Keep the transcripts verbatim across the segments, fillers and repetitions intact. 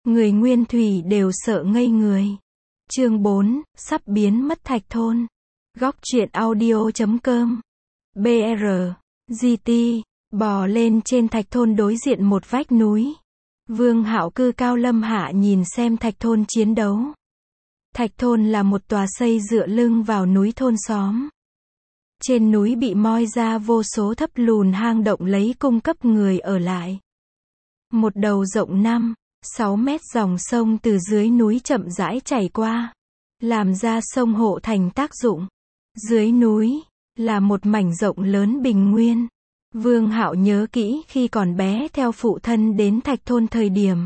người nguyên thủy đều sợ ngây người. Chương bốn, sắp biến mất Thạch Thôn. Góc truyện audio chấm com. bê rờ, giê tê, bò lên trên Thạch Thôn đối diện một vách núi. Vương Hạo cư cao lâm hạ nhìn xem Thạch Thôn chiến đấu. Thạch Thôn là một tòa xây dựa lưng vào núi thôn xóm. Trên núi bị moi ra vô số thấp lùn hang động lấy cung cấp người ở lại. Một đầu rộng năm, sáu mét dòng sông từ dưới núi chậm rãi chảy qua, làm ra sông hộ thành tác dụng. Dưới núi là một mảnh rộng lớn bình nguyên. Vương Hạo nhớ kỹ khi còn bé theo phụ thân đến Thạch Thôn thời điểm.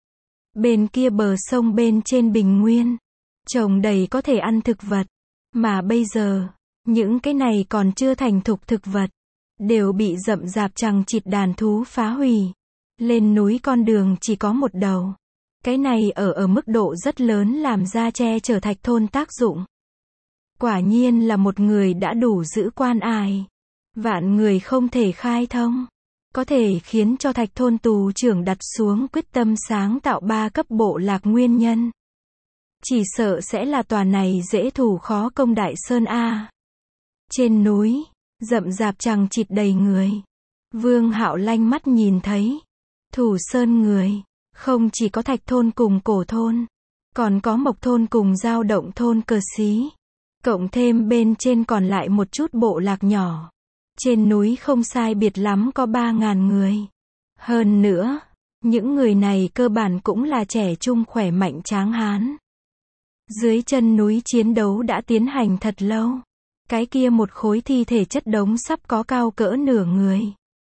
Bên kia bờ sông bên trên bình nguyên, trồng đầy có thể ăn thực vật, mà bây giờ, những cái này còn chưa thành thục thực vật, đều bị rậm rạp chằng chịt đàn thú phá hủy. Lên núi con đường chỉ có một đầu. Cái này ở ở mức độ rất lớn làm ra che chở Thạch Thôn tác dụng. Quả nhiên là một người đã đủ giữ quan ải. Vạn người không thể khai thông. Có thể khiến cho Thạch Thôn tù trưởng đặt xuống quyết tâm sáng tạo ba cấp bộ lạc nguyên nhân. Chỉ sợ sẽ là tòa này dễ thủ khó công Đại Sơn A. Trên núi, rậm rạp chằng chịt đầy người. Vương Hạo lanh mắt nhìn thấy. Thủ Sơn người, không chỉ có Thạch Thôn cùng Cổ Thôn, còn có Mộc Thôn cùng Dao Động Thôn Cờ Xí. Cộng thêm bên trên còn lại một chút bộ lạc nhỏ. Trên núi không sai biệt lắm có ba ngàn người. Hơn nữa, những người này cơ bản cũng là trẻ trung khỏe mạnh tráng hán. Dưới chân núi chiến đấu đã tiến hành thật lâu. Cái kia một khối thi thể chất đống sắp có cao cỡ nửa người.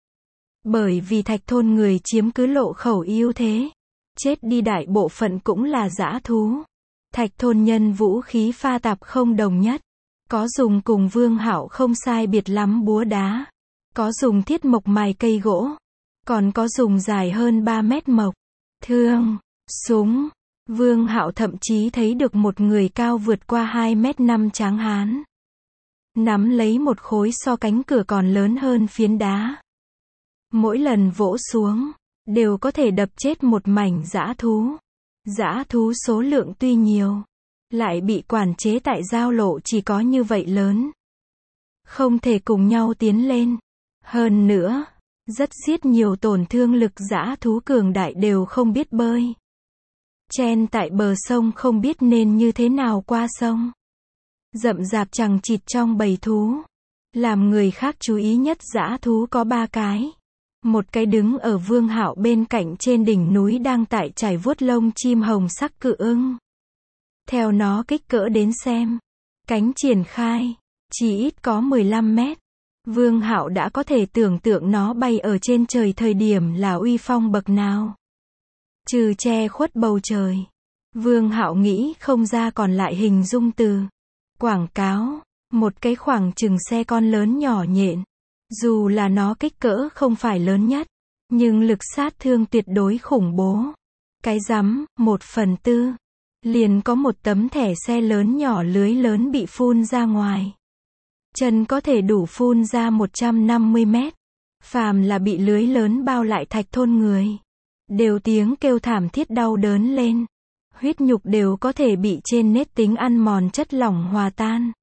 Bởi vì Thạch Thôn người chiếm cứ lộ khẩu ưu thế. Chết đi đại bộ phận cũng là dã thú. Thạch Thôn nhân vũ khí pha tạp không đồng nhất. Có dùng cùng Vương Hạo không sai biệt lắm búa đá. Có dùng thiết mộc mài cây gỗ. Còn có dùng dài hơn ba mét mộc. Thương, súng. Vương Hạo thậm chí thấy được một người cao vượt qua hai mét năm tráng hán. Nắm lấy một khối so cánh cửa còn lớn hơn phiến đá. Mỗi lần vỗ xuống, đều có thể đập chết một mảnh dã thú. Dã thú số lượng tuy nhiều, lại bị quản chế tại giao lộ chỉ có như vậy lớn. Không thể cùng nhau tiến lên. Hơn nữa, rất giết nhiều tổn thương lực dã thú cường đại đều không biết bơi. Chen tại bờ sông không biết nên như thế nào qua sông. Rậm rạp chằng chịt trong bầy thú. Làm người khác chú ý nhất dã thú có ba cái. Một cái đứng ở Vương Hạo bên cạnh trên đỉnh núi đang tại trải vuốt lông chim hồng sắc cự ưng. Theo nó kích cỡ đến xem, cánh triển khai, chỉ ít có mười lăm mét. Vương Hạo đã có thể tưởng tượng nó bay ở trên trời thời điểm là uy phong bậc nào. Trừ che khuất bầu trời, Vương Hạo nghĩ không ra còn lại hình dung từ. Quảng cáo, một cái khoảng chừng xe con lớn nhỏ nhện. Dù là nó kích cỡ không phải lớn nhất, nhưng lực sát thương tuyệt đối khủng bố. Cái rắm, một phần tư. Liền có một tấm thẻ xe lớn nhỏ lưới lớn bị phun ra ngoài. Chân có thể đủ phun ra một trăm năm mươi mét. Phàm là bị lưới lớn bao lại Thạch Thôn người. Đều tiếng kêu thảm thiết đau đớn lên. Huyết nhục đều có thể bị trên nết tính ăn mòn chất lỏng hòa tan.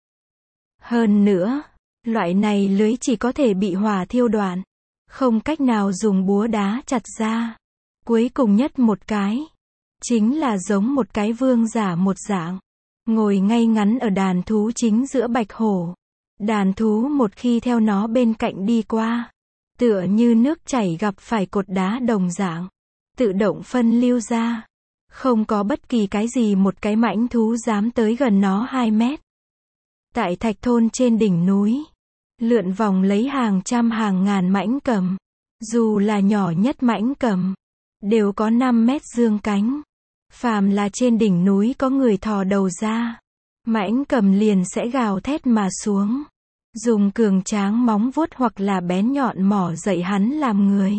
Hơn nữa, loại này lưới chỉ có thể bị hỏa thiêu đoạn. Không cách nào dùng búa đá chặt ra. Cuối cùng nhất một cái. Chính là giống một cái vương giả một dạng. Ngồi ngay ngắn ở đàn thú chính giữa bạch hổ. Đàn thú một khi theo nó bên cạnh đi qua. Tựa như nước chảy gặp phải cột đá đồng dạng. Tự động phân lưu ra. Không có bất kỳ cái gì một cái mãnh thú dám tới gần nó hai mét. Tại Thạch Thôn trên đỉnh núi. Lượn vòng lấy hàng trăm hàng ngàn mãnh cầm. Dù là nhỏ nhất mãnh cầm. Đều có năm mét dương cánh. Phàm là trên đỉnh núi có người thò đầu ra. Mãnh cầm liền sẽ gào thét mà xuống. Dùng cường tráng móng vuốt hoặc là bén nhọn mỏ dậy hắn làm người.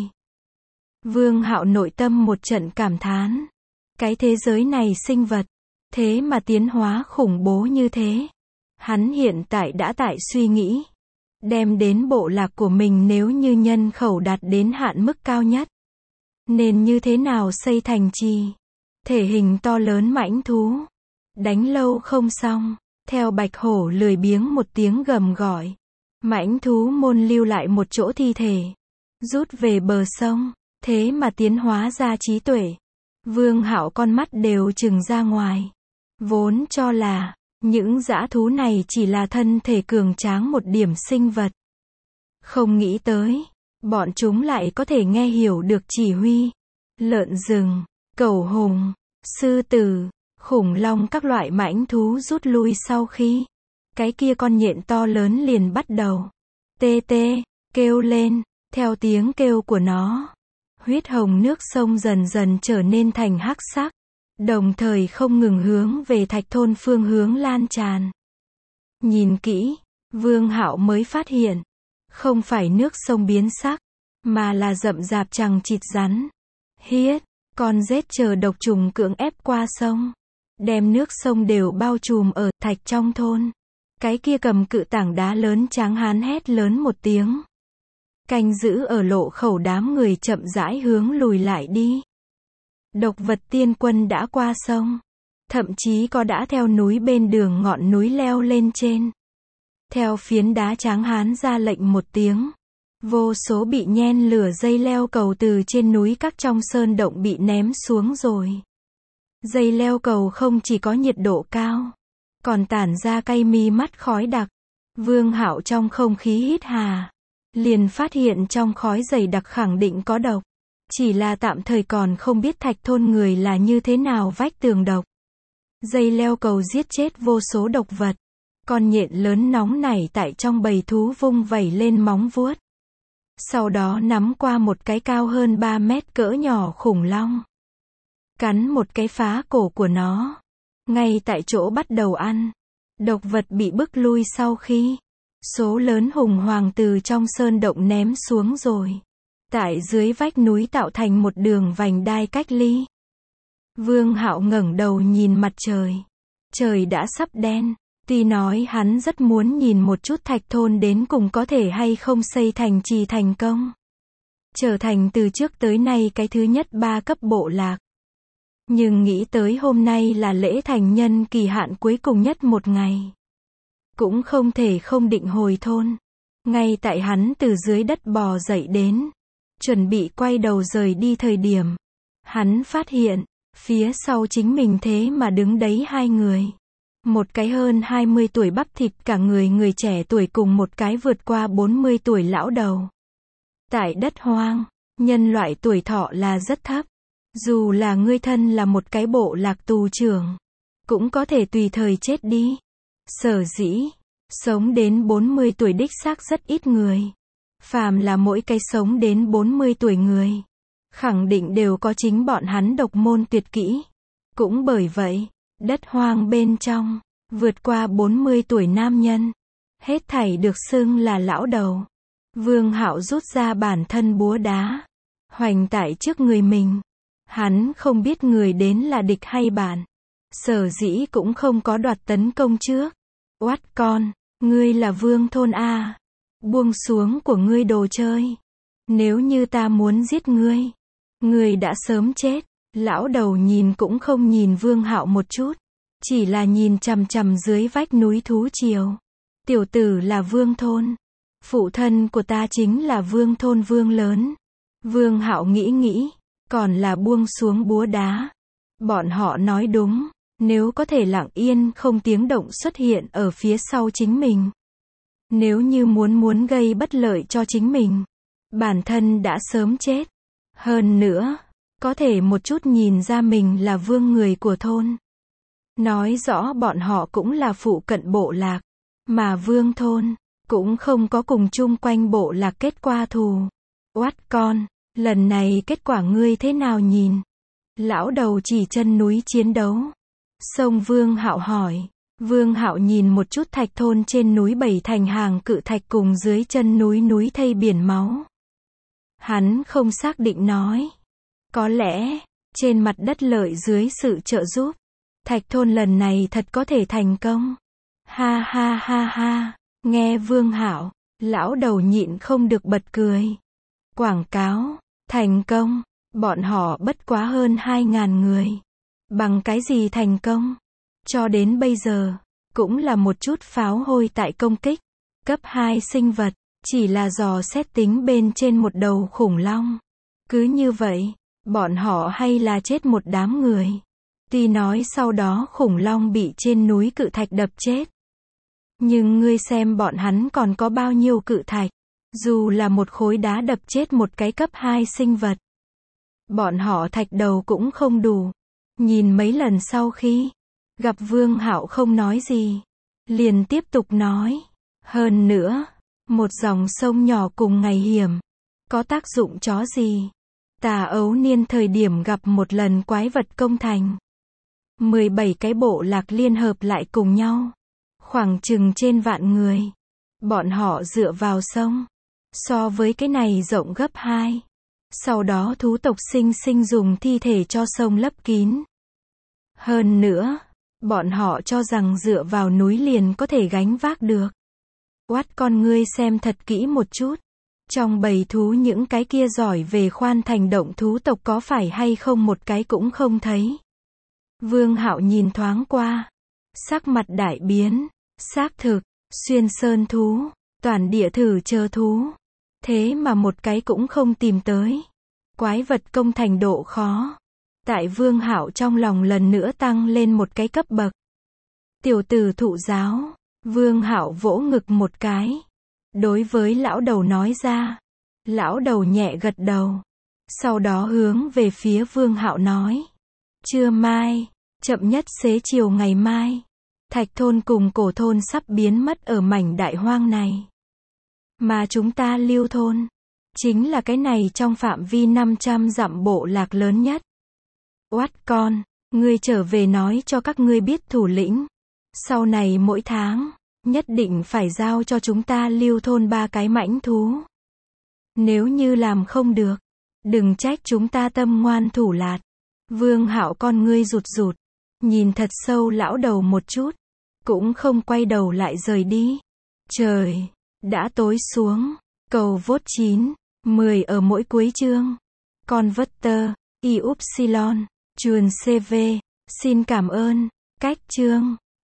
Vương Hạo nội tâm một trận cảm thán. Cái thế giới này sinh vật. Thế mà tiến hóa khủng bố như thế. Hắn hiện tại đã tại suy nghĩ. Đem đến bộ lạc của mình nếu như nhân khẩu đạt đến hạn mức cao nhất. Nên như thế nào xây thành trì. thể hình to lớn mãnh thú. Đánh lâu không xong, theo bạch hổ lười biếng một tiếng gầm gọi. Mãnh thú môn lưu lại một chỗ thi thể, rút về bờ sông, thế mà tiến hóa ra trí tuệ. Vương Hạo con mắt đều trừng ra ngoài. Vốn cho là, những dã thú này chỉ là thân thể cường tráng một điểm sinh vật. Không nghĩ tới, bọn chúng lại có thể nghe hiểu được chỉ huy. Lợn rừng, cẩu hùng, sư tử, khủng long các loại mãnh thú rút lui sau khi cái kia con nhện to lớn liền bắt đầu tê tê, kêu lên, theo tiếng kêu của nó. Huyết hồng nước sông dần dần trở nên thành hắc sắc, đồng thời không ngừng hướng về thạch thôn phương hướng lan tràn. Nhìn kỹ, Vương Hạo mới phát hiện, không phải nước sông biến sắc, mà là rậm rạp chằng chịt rắn, hiết, con rết chờ độc trùng cưỡng ép qua sông, đem nước sông đều bao trùm ở thạch trong thôn. Cái kia cầm cự tảng đá lớn tráng hán hét lớn một tiếng. Canh giữ ở lộ khẩu đám người chậm rãi hướng lùi lại đi. Độc vật tiên quân đã qua sông, thậm chí có đã theo núi bên đường ngọn núi leo lên trên. Theo phiến đá tráng hán ra lệnh một tiếng, vô số bị nhen lửa dây leo cầu từ trên núi các trong sơn động bị ném xuống rồi. Dây leo cầu không chỉ có nhiệt độ cao, còn tản ra cay mi mắt khói đặc. Vương Hạo trong không khí hít hà, liền phát hiện trong khói dày đặc khẳng định có độc. Chỉ là tạm thời còn không biết thạch thôn người là như thế nào vách tường độc. Dây leo cầu giết chết vô số độc vật. Con nhện lớn nóng nảy tại trong bầy thú vung vẩy lên móng vuốt. Sau đó nắm qua một cái cao hơn ba mét cỡ nhỏ khủng long. Cắn một cái phá cổ của nó. Ngay tại chỗ bắt đầu ăn. Độc vật bị bức lui sau khi số lớn hùng hoàng từ trong sơn động ném xuống rồi. Tại dưới vách núi tạo thành một đường vành đai cách ly. Vương Hạo ngẩng đầu nhìn mặt trời. Trời đã sắp đen. Tuy nói hắn rất muốn nhìn một chút thạch thôn đến cùng có thể hay không xây thành trì thành công. Trở thành từ trước tới nay cái thứ nhất ba cấp bộ lạc. Nhưng nghĩ tới hôm nay là lễ thành nhân kỳ hạn cuối cùng nhất một ngày. Cũng không thể không định hồi thôn. Ngay tại hắn từ dưới đất bò dậy đến. Chuẩn bị quay đầu rời đi thời điểm. Hắn phát hiện, phía sau chính mình thế mà đứng đấy hai người. Một cái hơn hai mươi tuổi bắp thịt cả người người trẻ tuổi cùng một cái vượt qua bốn mươi tuổi lão đầu. Tại đất hoang, nhân loại tuổi thọ là rất thấp. Dù là ngươi thân là một cái bộ lạc tù trưởng, cũng có thể tùy thời chết đi. Sở dĩ, sống đến bốn mươi tuổi đích xác rất ít người. Phàm là mỗi cái sống đến bốn mươi tuổi người, khẳng định đều có chính bọn hắn độc môn tuyệt kỹ. Cũng bởi vậy, đất hoang bên trong, vượt qua bốn mươi tuổi nam nhân, hết thảy được xưng là lão đầu. Vương Hạo rút ra bản thân búa đá, hoành tại trước người mình. Hắn không biết người đến là địch hay bạn. Sở dĩ cũng không có đoạt tấn công trước. Oát con, ngươi là vương thôn A. Buông xuống của ngươi đồ chơi. Nếu như ta muốn giết ngươi, ngươi đã sớm chết. Lão đầu nhìn cũng không nhìn Vương Hạo một chút. Chỉ là nhìn chằm chằm dưới vách núi thú triều. Tiểu tử là vương thôn. Phụ thân của ta chính là vương thôn vương lớn. Vương Hạo nghĩ nghĩ, còn là buông xuống búa đá. Bọn họ nói đúng, nếu có thể lặng yên không tiếng động xuất hiện ở phía sau chính mình. Nếu như muốn muốn gây bất lợi cho chính mình, bản thân đã sớm chết. Hơn nữa, có thể một chút nhìn ra mình là vương người của thôn. Nói rõ bọn họ cũng là phụ cận bộ lạc, mà vương thôn cũng không có cùng chung quanh bộ lạc kết qua thù. Oát con, lần này kết quả ngươi thế nào nhìn? Lão đầu chỉ chân núi chiến đấu. Sông Vương Hạo hỏi. Vương Hạo nhìn một chút thạch thôn trên núi bảy thành hàng cự thạch cùng dưới chân núi núi thây biển máu. Hắn không xác định nói. Có lẽ, trên mặt đất lợi dưới sự trợ giúp, thạch thôn lần này thật có thể thành công. Ha ha ha ha, nghe Vương Hạo, lão đầu nhịn không được bật cười. Quảng cáo, thành công, bọn họ bất quá hơn hai ngàn người. bằng cái gì thành công. Cho đến bây giờ, cũng là một chút pháo hôi tại công kích. Cấp hai sinh vật, chỉ là dò xét tính bên trên một đầu khủng long. Cứ như vậy, bọn họ hay là chết một đám người. Tuy nói sau đó khủng long bị trên núi cự thạch đập chết. Nhưng ngươi xem bọn hắn còn có bao nhiêu cự thạch. Dù là một khối đá đập chết một cái cấp hai sinh vật. Bọn họ thạch đầu cũng không đủ. Nhìn mấy lần sau khi gặp Vương Hạo không nói gì, liền tiếp tục nói. Hơn nữa, một dòng sông nhỏ cùng ngày hiểm, có tác dụng chó gì? Tà ấu niên thời điểm gặp một lần quái vật công thành. mười bảy cái bộ lạc liên hợp lại cùng nhau. Khoảng chừng trên vạn người. Bọn họ dựa vào sông. So với cái này rộng gấp hai. Sau đó thú tộc sinh sinh dùng thi thể cho sông lấp kín. Hơn nữa, bọn họ cho rằng dựa vào núi liền có thể gánh vác được. Oát con ngươi xem thật kỹ một chút. Trong bầy thú những cái kia giỏi về khoan thành động thú tộc có phải hay không một cái cũng không thấy. Vương Hạo nhìn thoáng qua. Sắc mặt đại biến. Xác thực, xuyên sơn thú, toàn địa thử chờ thú. Thế mà một cái cũng không tìm tới. Quái vật công thành độ khó. Tại Vương Hạo trong lòng lần nữa tăng lên một cái cấp bậc. Tiểu tử thụ giáo. Vương Hạo vỗ ngực một cái. Đối với lão đầu nói ra. Lão đầu nhẹ gật đầu. Sau đó hướng về phía Vương Hạo nói. Trưa mai, chậm nhất xế chiều ngày mai. Thạch thôn cùng cổ thôn sắp biến mất ở mảnh đại hoang này. Mà chúng ta Lưu thôn, chính là cái này trong phạm vi năm trăm dặm bộ lạc lớn nhất. Oát con, ngươi trở về nói cho các ngươi biết thủ lĩnh. Sau này mỗi tháng, nhất định phải giao cho chúng ta Lưu thôn ba cái mãnh thú. Nếu như làm không được, đừng trách chúng ta tâm ngoan thủ lạt. Vương Hạo con ngươi rụt rụt, nhìn thật sâu lão đầu một chút, cũng không quay đầu lại rời đi. Trời, đã tối xuống, cầu vốt chín, mười ở mỗi cuối chương. Converter, Y Upsilon, chuồn xê vê, xin cảm ơn, cách chương.